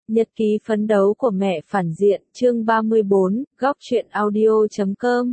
Nhật ký phấn đấu của mẹ phản diện, chương 34, góc truyện audio.com.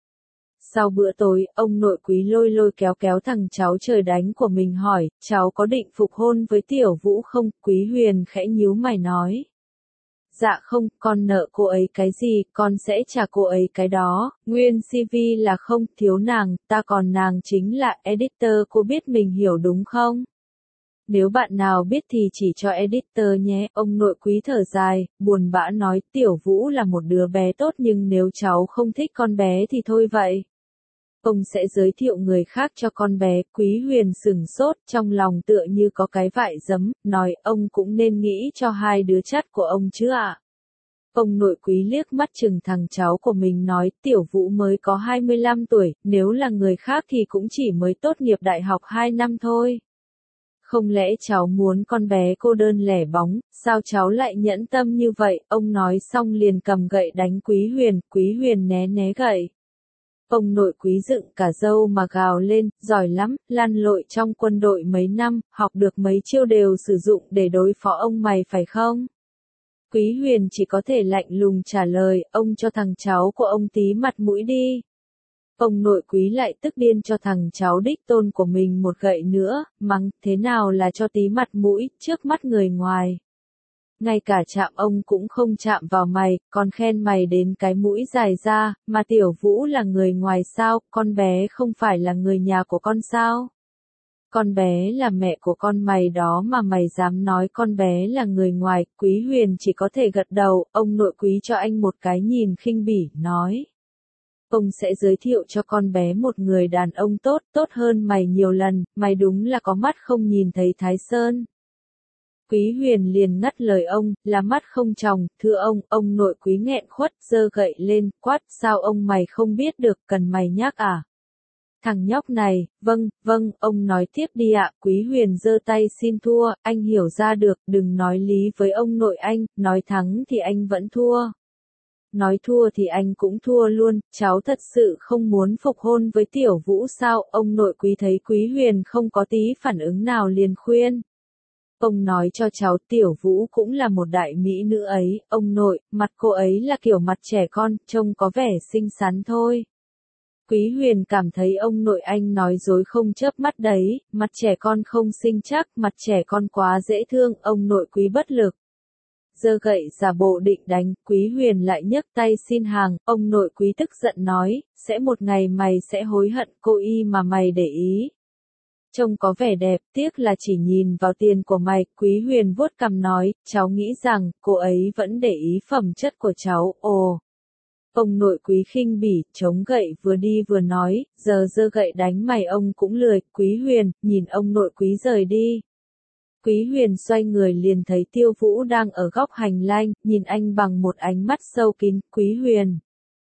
Sau bữa tối, ông nội Quý lôi kéo thằng cháu trời đánh của mình hỏi, cháu có định phục hôn với Tiểu Vũ không? Quý Huyền khẽ nhíu mày nói. Dạ không, con nợ cô ấy cái gì, con sẽ trả cô ấy cái đó, nguyên CV là không, thiếu nàng, ta còn nàng chính là editor, cô biết mình hiểu đúng không? Nếu bạn nào biết thì chỉ cho editor nhé, ông nội Quý thở dài, buồn bã nói, Tiểu Vũ là một đứa bé tốt nhưng nếu cháu không thích con bé thì thôi vậy. Ông sẽ giới thiệu người khác cho con bé. Quý Huyền sửng sốt, trong lòng tựa như có cái vại giấm, nói ông cũng nên nghĩ cho hai đứa chắt của ông chứ ạ. Ông nội Quý liếc mắt chừng thằng cháu của mình nói, Tiểu Vũ mới có 25 tuổi, nếu là người khác thì cũng chỉ mới tốt nghiệp đại học 2 năm thôi. Không lẽ cháu muốn con bé cô đơn lẻ bóng, sao cháu lại nhẫn tâm như vậy? Ông nói xong liền cầm gậy đánh Quý Huyền né gậy. Ông nội Quý dựng cả râu mà gào lên, giỏi lắm, lăn lội trong quân đội mấy năm, học được mấy chiêu đều sử dụng để đối phó ông mày phải không? Quý Huyền chỉ có thể lạnh lùng trả lời, ông cho thằng cháu của ông tí mặt mũi đi. Ông nội Quý lại tức điên cho thằng cháu đích tôn của mình một gậy nữa, mắng, thế nào là cho tí mặt mũi, trước mắt người ngoài. Ngay cả chạm ông cũng không chạm vào mày, còn khen mày đến cái mũi dài ra, mà Tiểu Vũ là người ngoài sao, con bé không phải là người nhà của con sao? Con bé là mẹ của con mày đó mà mày dám nói con bé là người ngoài. Quý Huyền chỉ có thể gật đầu, ông nội Quý cho anh một cái nhìn khinh bỉ, nói. Ông sẽ giới thiệu cho con bé một người đàn ông tốt hơn mày nhiều lần, mày đúng là có mắt không nhìn thấy Thái Sơn. Quý Huyền liền ngắt lời ông, là mắt không tròng, thưa ông nội Quý nghẹn khuất, giơ gậy lên, quát, sao ông mày không biết được, cần mày nhắc à? Thằng nhóc này, vâng, ông nói tiếp đi ạ. Quý Huyền giơ tay xin thua, anh hiểu ra được, đừng nói lý với ông nội anh, nói thắng thì anh vẫn thua. Nói thua thì anh cũng thua luôn, cháu thật sự không muốn phục hôn với Tiểu Vũ sao? Ông nội Quý thấy Quý Huyền không có tí phản ứng nào liền khuyên. Ông nói cho cháu Tiểu Vũ cũng là một đại mỹ nữ ấy, ông nội, mặt cô ấy là kiểu mặt trẻ con, trông có vẻ xinh xắn thôi. Quý Huyền cảm thấy ông nội anh nói dối không chớp mắt đấy, mặt trẻ con không xinh chắc, mặt trẻ con quá dễ thương, ông nội Quý bất lực. Giơ gậy giả bộ định đánh, Quý Huyền lại nhấc tay xin hàng, ông nội Quý tức giận nói, sẽ một ngày mày sẽ hối hận cô y mà mày để ý. Trông có vẻ đẹp, tiếc là chỉ nhìn vào tiền của mày. Quý Huyền vuốt cằm nói, cháu nghĩ rằng, cô ấy vẫn để ý phẩm chất của cháu, ồ. Ông nội Quý khinh bỉ, chống gậy vừa đi vừa nói, giờ giơ gậy đánh mày ông cũng lười. Quý Huyền, nhìn ông nội Quý rời đi. Quý Huyền xoay người liền thấy Tiêu Vũ đang ở góc hành lang, nhìn anh bằng một ánh mắt sâu kín. Quý Huyền.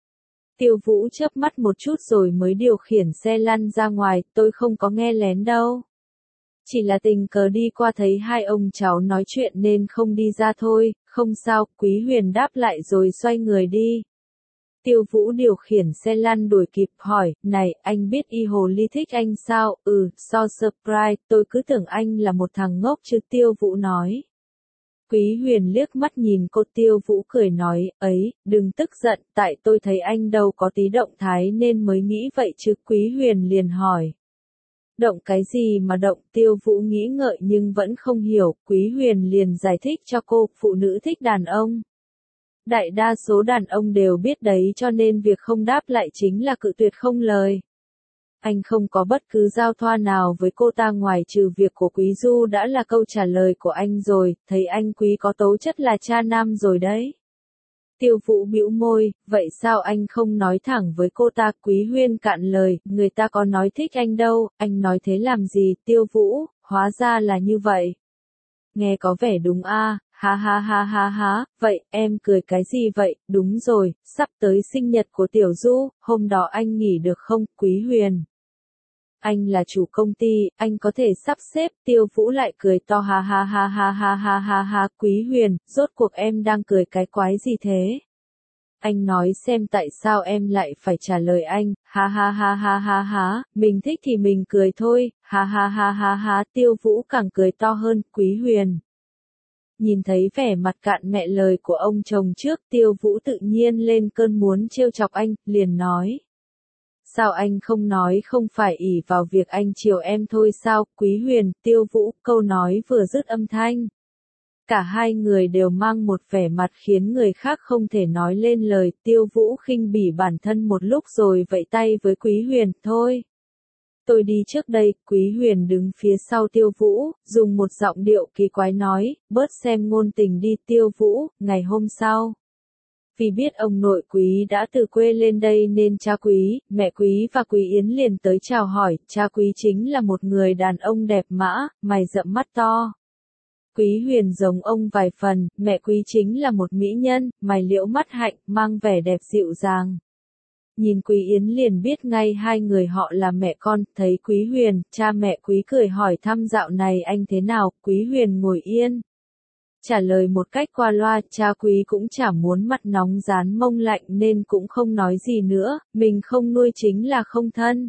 Tiêu Vũ chớp mắt một chút rồi mới điều khiển xe lăn ra ngoài, tôi không có nghe lén đâu. Chỉ là tình cờ đi qua thấy hai ông cháu nói chuyện nên không đi ra thôi, không sao. Quý Huyền đáp lại rồi xoay người đi. Tiêu Vũ điều khiển xe lăn đuổi kịp hỏi, này, anh biết Y Hồ Ly thích anh sao? So surprise, tôi cứ tưởng anh là một thằng ngốc chứ. Tiêu Vũ nói. Quý Huyền liếc mắt nhìn cô. Tiêu Vũ cười nói, ấy, đừng tức giận, tại tôi thấy anh đâu có tí động thái nên mới nghĩ vậy chứ. Quý Huyền liền hỏi. Động cái gì mà động? Tiêu Vũ nghĩ ngợi nhưng vẫn không hiểu. Quý Huyền liền giải thích cho cô, phụ nữ thích đàn ông. Đại đa số đàn ông đều biết đấy cho nên việc không đáp lại chính là cự tuyệt không lời. Anh không có bất cứ giao thoa nào với cô ta ngoài trừ việc của Quý Du đã là câu trả lời của anh rồi, thấy anh Quý có tố chất là cha nam rồi đấy. Tiêu Vũ bĩu môi, vậy sao anh không nói thẳng với cô ta? Quý Huyền cạn lời, người ta có nói thích anh đâu, anh nói thế làm gì? Tiêu Vũ, hóa ra là như vậy. Nghe có vẻ đúng a. Ha, vậy, em cười cái gì vậy? Đúng rồi, sắp tới sinh nhật của Tiểu Du, hôm đó anh nghỉ được không? Quý Huyền. Anh là chủ công ty, anh có thể sắp xếp. Tiêu Vũ lại cười to ha. Quý Huyền, rốt cuộc em đang cười cái quái gì thế? Anh nói xem tại sao em lại phải trả lời anh, ha, mình thích thì mình cười thôi, ha. Tiêu Vũ càng cười to hơn. Quý Huyền. Nhìn thấy vẻ mặt cạn mẹ lời của ông chồng trước, Tiêu Vũ tự nhiên lên cơn muốn trêu chọc anh, liền nói. Sao anh không nói không phải ỷ vào việc anh chiều em thôi sao, Quý Huyền, Tiêu Vũ, câu nói vừa dứt âm thanh. Cả hai người đều mang một vẻ mặt khiến người khác không thể nói lên lời, Tiêu Vũ khinh bỉ bản thân một lúc rồi vẫy tay với Quý Huyền, thôi. Tôi đi trước đây, Quý Huyền đứng phía sau Tiêu Vũ, dùng một giọng điệu kỳ quái nói, bớt xem ngôn tình đi Tiêu Vũ, ngày hôm sau. Vì biết ông nội Quý đã từ quê lên đây nên cha Quý, mẹ Quý và Quý Yến liền tới chào hỏi, cha Quý chính là một người đàn ông đẹp mã, mày rậm mắt to. Quý Huyền giống ông vài phần, mẹ Quý chính là một mỹ nhân, mày liễu mắt hạnh, mang vẻ đẹp dịu dàng. Nhìn Quý Yến liền biết ngay hai người họ là mẹ con, thấy Quý Huyền, cha mẹ Quý cười hỏi thăm dạo này anh thế nào, Quý Huyền ngồi yên. Trả lời một cách qua loa, cha Quý cũng chả muốn mặt nóng rán mông lạnh nên cũng không nói gì nữa, mình không nuôi chính là không thân.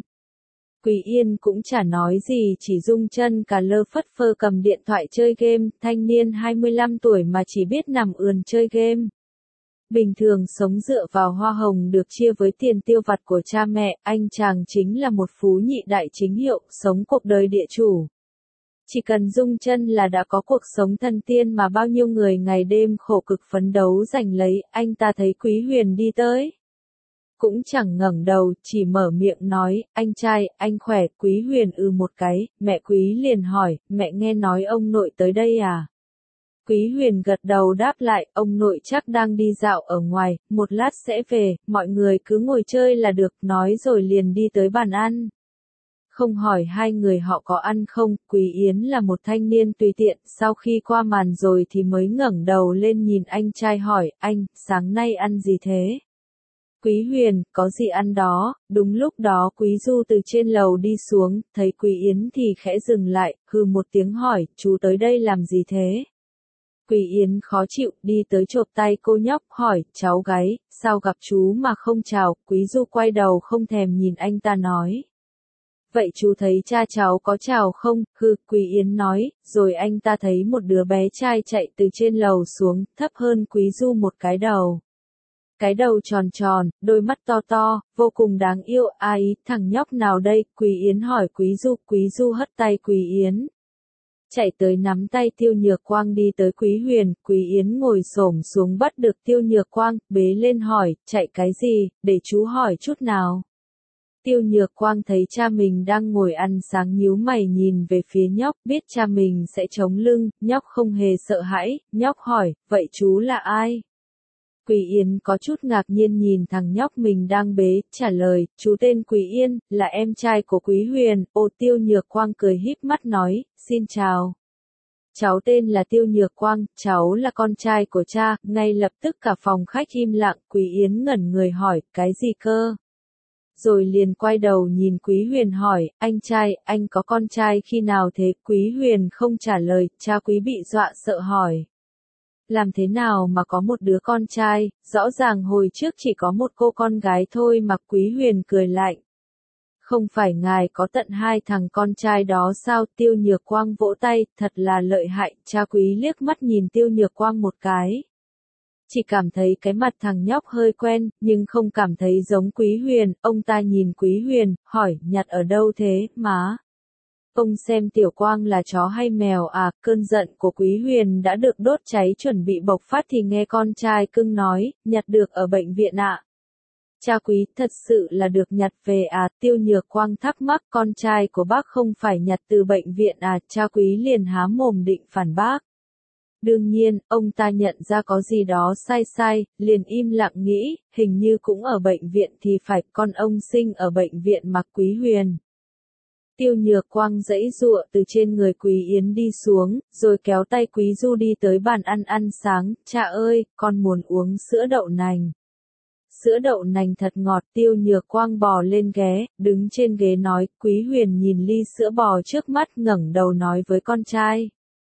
Quý Yên cũng chả nói gì, chỉ rung chân cà lơ phất phơ cầm điện thoại chơi game, thanh niên 25 tuổi mà chỉ biết nằm ườn chơi game. Bình thường sống dựa vào hoa hồng được chia với tiền tiêu vặt của cha mẹ, anh chàng chính là một phú nhị đại chính hiệu, sống cuộc đời địa chủ. Chỉ cần rung chân là đã có cuộc sống thần tiên mà bao nhiêu người ngày đêm khổ cực phấn đấu giành lấy, anh ta thấy Quý Huyền đi tới. Cũng chẳng ngẩng đầu, chỉ mở miệng nói, anh trai, anh khỏe, Quý Huyền một cái, mẹ Quý liền hỏi, mẹ nghe nói ông nội tới đây à? Quý Huyền gật đầu đáp lại, ông nội chắc đang đi dạo ở ngoài, một lát sẽ về, mọi người cứ ngồi chơi là được, nói rồi liền đi tới bàn ăn. Không hỏi hai người họ có ăn không, Quý Yến là một thanh niên tùy tiện, sau khi qua màn rồi thì mới ngẩng đầu lên nhìn anh trai hỏi, anh, sáng nay ăn gì thế? Quý Huyền, có gì ăn đó, đúng lúc đó Quý Du từ trên lầu đi xuống, thấy Quý Yến thì khẽ dừng lại, hừ một tiếng hỏi, chú tới đây làm gì thế? Quý Yến khó chịu, đi tới chộp tay cô nhóc, hỏi, cháu gái, sao gặp chú mà không chào, Quý Du quay đầu không thèm nhìn anh ta nói. Vậy chú thấy cha cháu có chào không, Quý Yến nói, rồi anh ta thấy một đứa bé trai chạy từ trên lầu xuống, thấp hơn Quý Du một cái đầu. Cái đầu tròn tròn, đôi mắt to to, vô cùng đáng yêu, ai, thằng nhóc nào đây, Quý Yến hỏi Quý Du hất tay Quý Yến. Chạy tới nắm tay Tiêu Nhược Quang đi tới Quý Huyền, Quý Yến ngồi xổm xuống bắt được Tiêu Nhược Quang, bế lên hỏi, chạy cái gì, để chú hỏi chút nào. Tiêu Nhược Quang thấy cha mình đang ngồi ăn sáng nhíu mày nhìn về phía nhóc, biết cha mình sẽ chống lưng, nhóc không hề sợ hãi, nhóc hỏi, vậy chú là ai? Quý Yên có chút ngạc nhiên nhìn thằng nhóc mình đang bế, trả lời, chú tên Quý Yên, là em trai của Quý Huyền, Tiêu Nhược Quang cười híp mắt nói, xin chào. Cháu tên là Tiêu Nhược Quang, cháu là con trai của cha, ngay lập tức cả phòng khách im lặng, Quý Yến ngẩn người hỏi, cái gì cơ? Rồi liền quay đầu nhìn Quý Huyền hỏi, anh trai, anh có con trai khi nào thế? Quý Huyền không trả lời, cha Quý bị dọa sợ hỏi. Làm thế nào mà có một đứa con trai, rõ ràng hồi trước chỉ có một cô con gái thôi mà. Quý Huyền cười lạnh. Không phải ngài có tận hai thằng con trai đó sao? Tiêu Nhược Quang vỗ tay, thật là lợi hại, cha Quý liếc mắt nhìn Tiêu Nhược Quang một cái. Chỉ cảm thấy cái mặt thằng nhóc hơi quen, nhưng không cảm thấy giống Quý Huyền, ông ta nhìn Quý Huyền, hỏi, nhặt ở đâu thế, má? Ông xem Tiểu Quang là chó hay mèo à? Cơn giận của Quý Huyền đã được đốt cháy chuẩn bị bộc phát thì nghe con trai cưng nói, nhặt được ở bệnh viện ạ. Cha Quý, thật sự là được nhặt về à? Tiêu Nhược Quang thắc mắc, con trai của bác không phải nhặt từ bệnh viện à? Cha Quý liền há mồm định phản bác. Đương nhiên, ông ta nhận ra có gì đó sai sai, liền im lặng nghĩ, hình như cũng ở bệnh viện thì phải, con ông sinh ở bệnh viện mà. Quý Huyền. Tiêu Nhược Quang giãy giụa từ trên người Quý Yến đi xuống, rồi kéo tay Quý Du đi tới bàn ăn ăn sáng, cha ơi, con muốn uống sữa đậu nành. Sữa đậu nành thật ngọt. Tiêu Nhược Quang bò lên ghế, đứng trên ghế nói, Quý Huyền nhìn ly sữa bò trước mắt ngẩng đầu nói với con trai.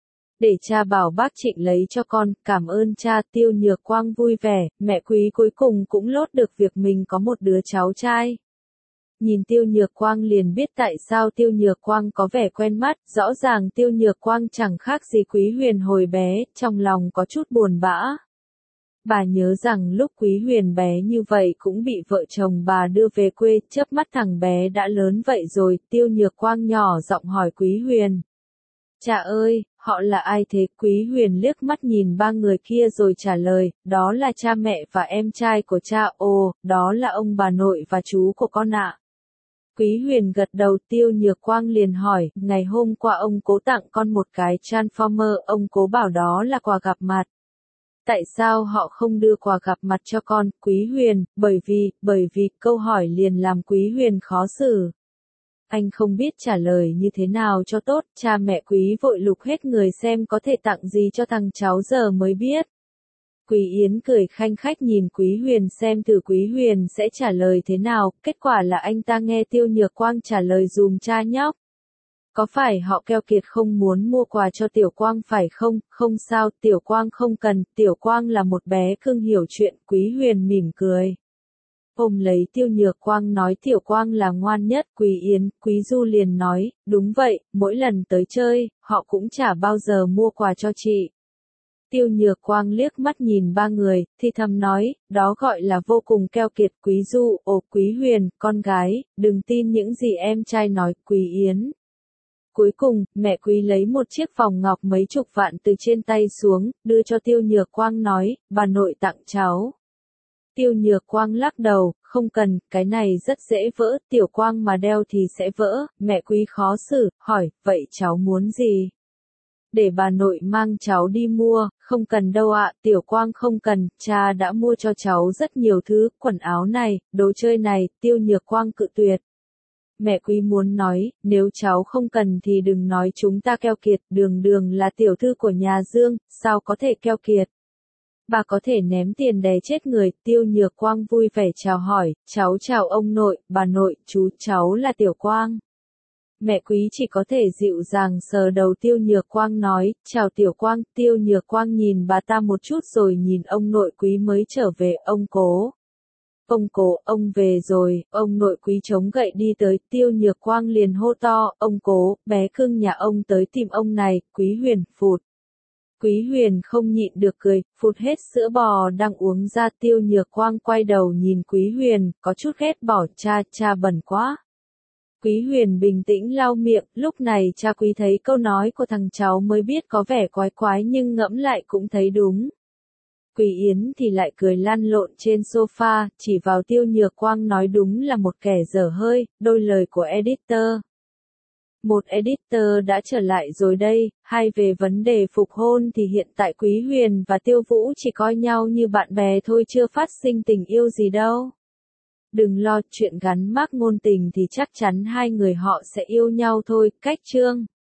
Để cha bảo bác Trịnh lấy cho con, cảm ơn cha. Tiêu Nhược Quang vui vẻ, mẹ Quý cuối cùng cũng lốt được việc mình có một đứa cháu trai. Nhìn Tiêu Nhược Quang liền biết tại sao Tiêu Nhược Quang có vẻ quen mắt, rõ ràng Tiêu Nhược Quang chẳng khác gì Quý Huyền hồi bé, trong lòng có chút buồn bã. Bà nhớ rằng lúc Quý Huyền bé như vậy cũng bị vợ chồng bà đưa về quê, chớp mắt thằng bé đã lớn vậy rồi, Tiêu Nhược Quang nhỏ giọng hỏi Quý Huyền. Cha ơi, họ là ai thế? Quý Huyền liếc mắt nhìn ba người kia rồi trả lời, đó là cha mẹ và em trai của cha. Ồ, đó là ông bà nội và chú của con ạ. Quý Huyền gật đầu. Tiêu Nhược Quang liền hỏi, ngày hôm qua ông cố tặng con một cái Transformer, ông cố bảo đó là quà gặp mặt. Tại sao họ không đưa quà gặp mặt cho con? Quý Huyền, bởi vì, câu hỏi liền làm Quý Huyền khó xử. Anh không biết trả lời như thế nào cho tốt, cha mẹ Quý vội lục hết người xem có thể tặng gì cho thằng cháu giờ mới biết. Quý Yến cười khanh khách nhìn Quý Huyền xem thử Quý Huyền sẽ trả lời thế nào, kết quả là anh ta nghe Tiêu Nhược Quang trả lời dùm cha nhóc. Có phải họ keo kiệt không muốn mua quà cho Tiểu Quang phải không? Không sao, Tiểu Quang không cần, Tiểu Quang là một bé cưng hiểu chuyện. Quý Huyền mỉm cười. Ôm lấy Tiêu Nhược Quang nói Tiểu Quang là ngoan nhất. Quý Yến, Quý Du liền nói, đúng vậy, mỗi lần tới chơi, họ cũng chả bao giờ mua quà cho chị. Tiêu Nhược Quang liếc mắt nhìn ba người, thì thầm nói, đó gọi là vô cùng keo kiệt. Quý Du, ồ Quý Huyền, con gái, đừng tin những gì em trai nói. Quý Yến. Cuối cùng, mẹ Quý lấy một chiếc vòng ngọc mấy chục vạn từ trên tay xuống, đưa cho Tiêu Nhược Quang nói, bà nội tặng cháu. Tiêu Nhược Quang lắc đầu, không cần, cái này rất dễ vỡ, Tiểu Quang mà đeo thì sẽ vỡ. Mẹ Quý khó xử, hỏi, vậy cháu muốn gì? Để bà nội mang cháu đi mua. Không cần đâu ạ, Tiểu Quang không cần, cha đã mua cho cháu rất nhiều thứ, quần áo này, đồ chơi này. Tiêu Nhược Quang cự tuyệt. Mẹ Quý muốn nói, nếu cháu không cần thì đừng nói chúng ta keo kiệt, Đường Đường là tiểu thư của nhà Dương, sao có thể keo kiệt. Bà có thể ném tiền đè chết người. Tiêu Nhược Quang vui vẻ chào hỏi, cháu chào ông nội, bà nội, chú, cháu là Tiểu Quang. Mẹ Quý chỉ có thể dịu dàng sờ đầu Tiêu Nhược Quang nói, chào Tiểu Quang. Tiêu Nhược Quang nhìn bà ta một chút rồi nhìn ông nội Quý mới trở về. Ông Cố. Ông Cố, ông về rồi. Ông nội Quý chống gậy đi tới. Tiêu Nhược Quang liền hô to, ông Cố, bé cưng nhà ông tới tìm ông này. Quý Huyền, phụt. Quý Huyền không nhịn được cười, phụt hết sữa bò đang uống ra. Tiêu Nhược Quang quay đầu nhìn Quý Huyền, có chút ghét bỏ, cha bẩn quá. Quý Huyền bình tĩnh lau miệng, lúc này cha Quý thấy câu nói của thằng cháu mới biết có vẻ quái quái nhưng ngẫm lại cũng thấy đúng. Quý Yến thì lại cười lăn lộn trên sofa, chỉ vào Tiêu Nhược Quang nói đúng là một kẻ dở hơi, đôi lời của editor. Một editor đã trở lại rồi đây, hay về vấn đề phục hôn thì hiện tại Quý Huyền và Tiêu Vũ chỉ coi nhau như bạn bè thôi, chưa phát sinh tình yêu gì đâu. Đừng lo, chuyện gắn mác ngôn tình thì chắc chắn hai người họ sẽ yêu nhau thôi. Cách chương